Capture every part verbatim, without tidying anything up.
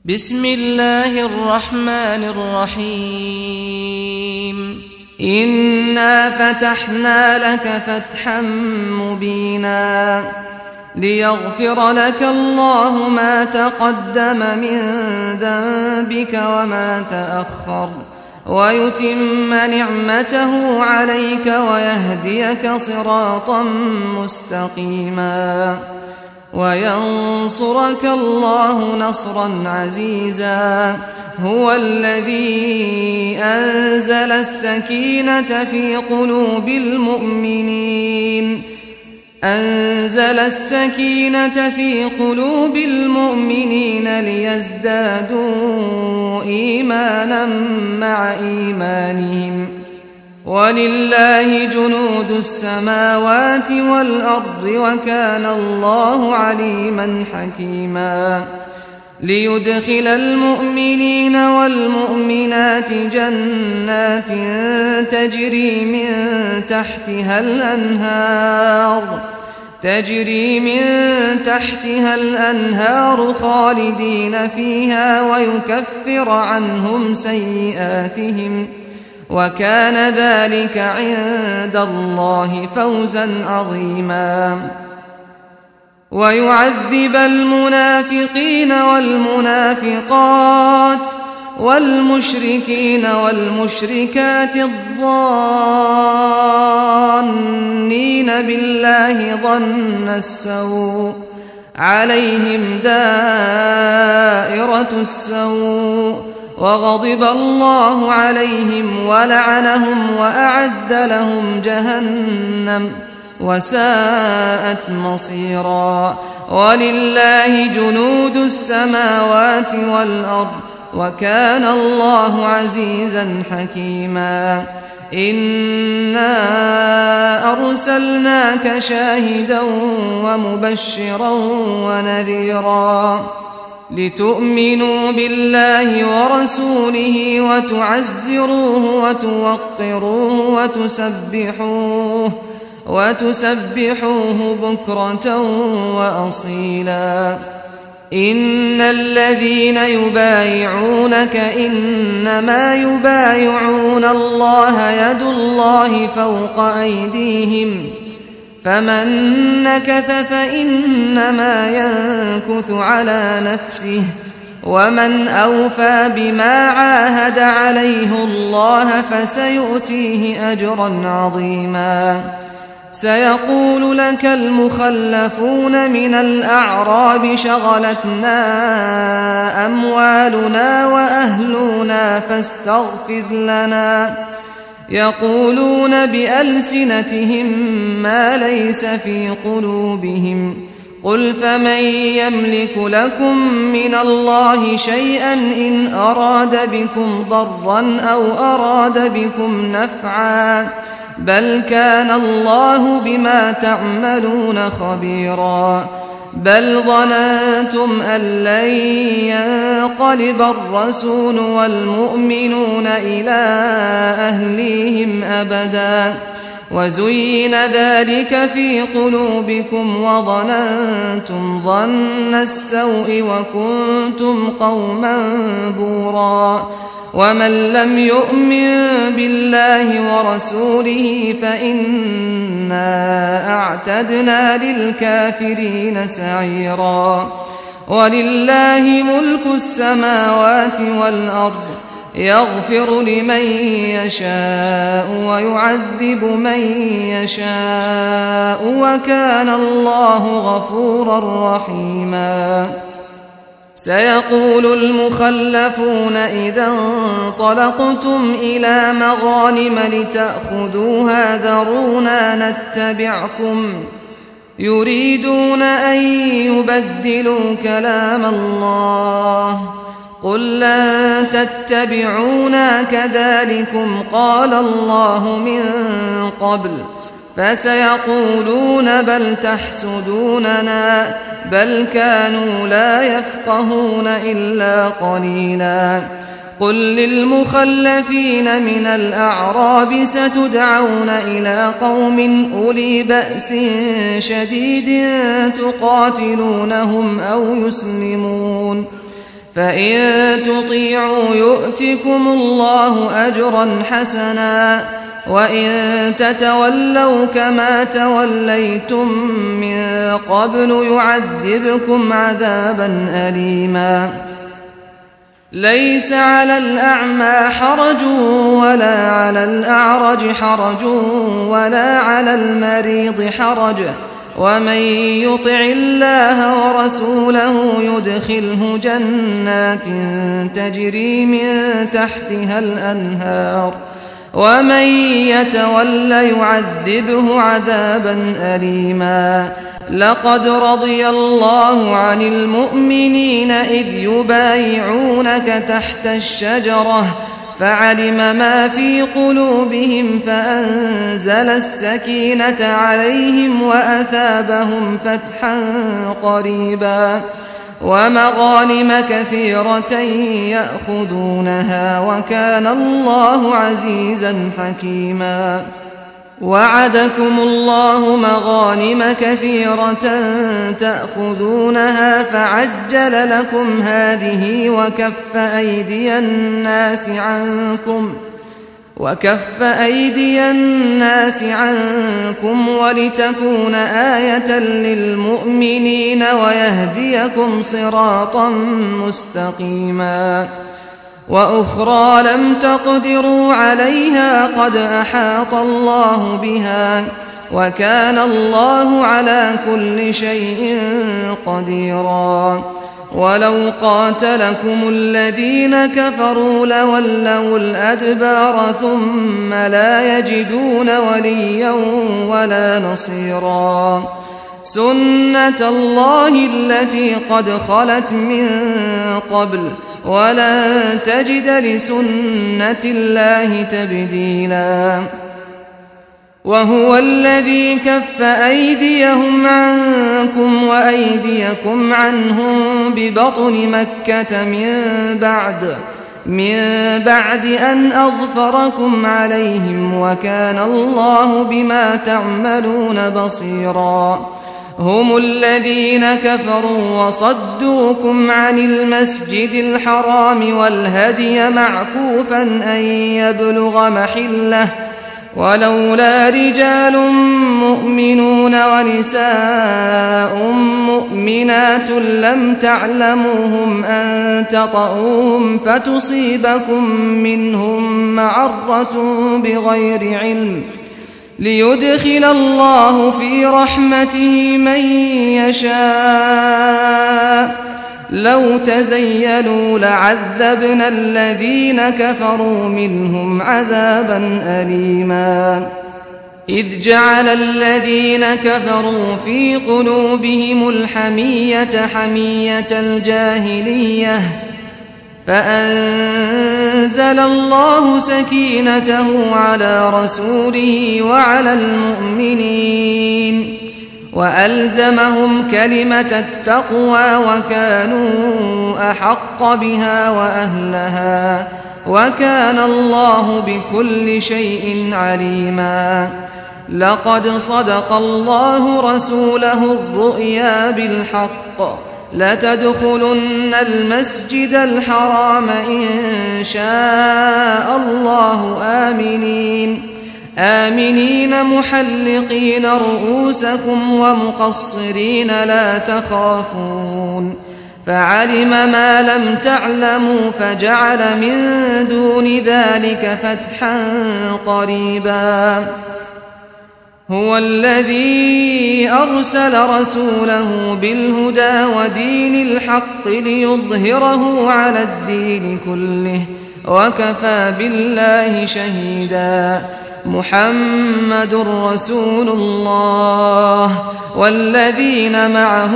بسم الله الرحمن الرحيم إنا فتحنا لك فتحا مبينا ليغفر لك الله ما تقدم من ذنبك وما تأخر ويتم نعمته عليك ويهديك صراطا مستقيما وينصرك الله نصرا عزيزا هو الذي أنزل السكينة في قلوب المؤمنين أنزل السكينة في قلوب المؤمنين ليزدادوا إيمانا مع إيمانهم ولله جنود السماوات والأرض وكان الله عليما حكيما ليدخل المؤمنين والمؤمنات جنات تجري من تحتها الأنهار تجري من تحتها الأنهار خالدين فيها ويكفر عنهم سيئاتهم وكان ذلك عند الله فوزا عظيما ويعذب المنافقين والمنافقات والمشركين والمشركات الظانين بالله ظن السوء عليهم دائرة السوء وغضب الله عليهم ولعنهم وأعد لهم جهنم وساءت مصيرا ولله جنود السماوات والأرض وكان الله عزيزا حكيما إنا أرسلناك شاهدا ومبشرا ونذيرا لتؤمنوا بالله ورسوله وتعزروه وتوقروه وتسبحوه وتسبحوه بكرة وأصيلا إن الذين يبايعونك إنما يبايعون الله يد الله فوق أيديهم فمن نكث فإنما ينكث على نفسه ومن أوفى بما عاهد عليه الله فسيؤتيه أجرا عظيما سيقول لك المخلفون من الأعراب شغلتنا أموالنا وأهلنا فاستغفر لنا يقولون بألسنتهم ما ليس في قلوبهم قل فمن يملك لكم من الله شيئا إن أراد بكم ضرا أو أراد بكم نفعا بل كان الله بما تعملون خبيرا بل ظننتم أن لن ينقلب الرسول والمؤمنون إلى أهليهم أبدا وزين ذلك في قلوبكم وظننتم ظن السوء وكنتم قوما بورا ومن لم يؤمن بالله ورسوله فإنا أعتدنا للكافرين سعيرا ولله ملك السماوات والأرض يغفر لمن يشاء ويعذب من يشاء وكان الله غفورا رحيما سيقول المخلفون إذا انطلقتم إلى مغانم لتأخذوها ذرونا نتبعكم يريدون أن يبدلوا كلام الله قل لن تتبعونا كذلكم قال الله من قبل فسيقولون بل تحسدوننا بل كانوا لا يفقهون إلا قليلا قل للمخلفين من الأعراب ستدعون إلى قوم أولي بأس شديد تقاتلونهم أو يسلمون فإن تطيعوا يؤتكم الله أجرا حسنا وإن تتولوا كما توليتم من قبل يعذبكم عذابا أليما ليس على الأعمى حرج ولا على الأعرج حرج ولا على المريض حرج ومن يطع الله ورسوله يدخله جنات تجري من تحتها الأنهار ومن يتول يعذبه عذابا أليما لقد رضي الله عن المؤمنين إذ يبايعونك تحت الشجرة فعلم ما في قلوبهم فأنزل السكينة عليهم وأثابهم فتحا قريبا ومغانم كثيرة يأخذونها وكان الله عزيزا حكيما وعدكم الله مغانم كثيرة تأخذونها فعجل لكم هذه وكف أيدي الناس عنكم وكف أيدي الناس عنكم ولتكون آية للمؤمنين ويهديكم صراطا مستقيما وأخرى لم تقدروا عليها قد أحاط الله بها وكان الله على كل شيء قديرا ولو قاتلكم الذين كفروا لولوا الأدبار ثم لا يجدون وليا ولا نصيرا سنة الله التي قد خلت من قبل ولن تجد لسنة الله تبديلا وهو الذي كف أيديهم عنكم وأيديكم عنهم ببطن مكة من بعد من بعد أن أظفركم عليهم وكان الله بما تعملون بصيرا هم الذين كفروا وصدوكم عن المسجد الحرام والهدي معكوفا أن يبلغ محله ولولا رجال مؤمنون ونساء مؤمنات لم تعلموهم أن تطؤوهم فتصيبكم منهم معرة بغير علم ليدخل الله في رحمته من يشاء لو تزيلوا لعذبنا الذين كفروا منهم عذابا أليما إذ جعل الذين كفروا في قلوبهم الحمية حمية الجاهلية فأنزل الله سكينته على رسوله وعلى المؤمنين وألزمهم كلمة التقوى وكانوا أحق بها وأهلها وكان الله بكل شيء عليما لقد صدق الله رسوله الرؤيا بالحق لتدخلن المسجد الحرام إن شاء الله آمنين آمنين محلقين رؤوسكم ومقصرين لا تخافون فعلم ما لم تعلموا فجعل من دون ذلك فتحا قريبا هو الذي أرسل رسوله بالهدى ودين الحق ليظهره على الدين كله وكفى بالله شهيدا محمد رسول الله والذين معه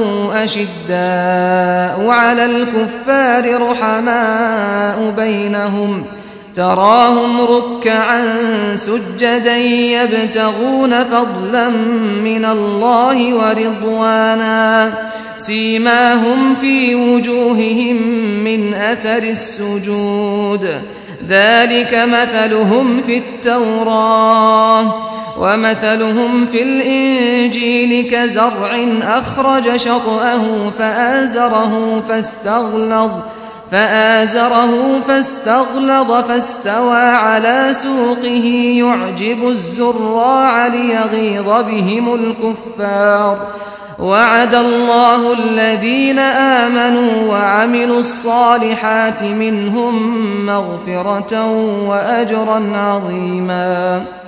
أشداء على الكفار رحماء بينهم تراهم ركعا سجدا يبتغون فضلا من الله ورضوانا سيماهم في وجوههم من أثر السجود ذلك مثلهم في التوراة ومثلهم في الإنجيل كزرع أخرج شطأه فآزره فاستغلظ فآزره فاستغلظ فاستوى على سوقه يعجب الزراع ليغيظ بهم الكفار وعد الله الذين آمنوا وعملوا الصالحات منهم مغفرة وأجرا عظيما.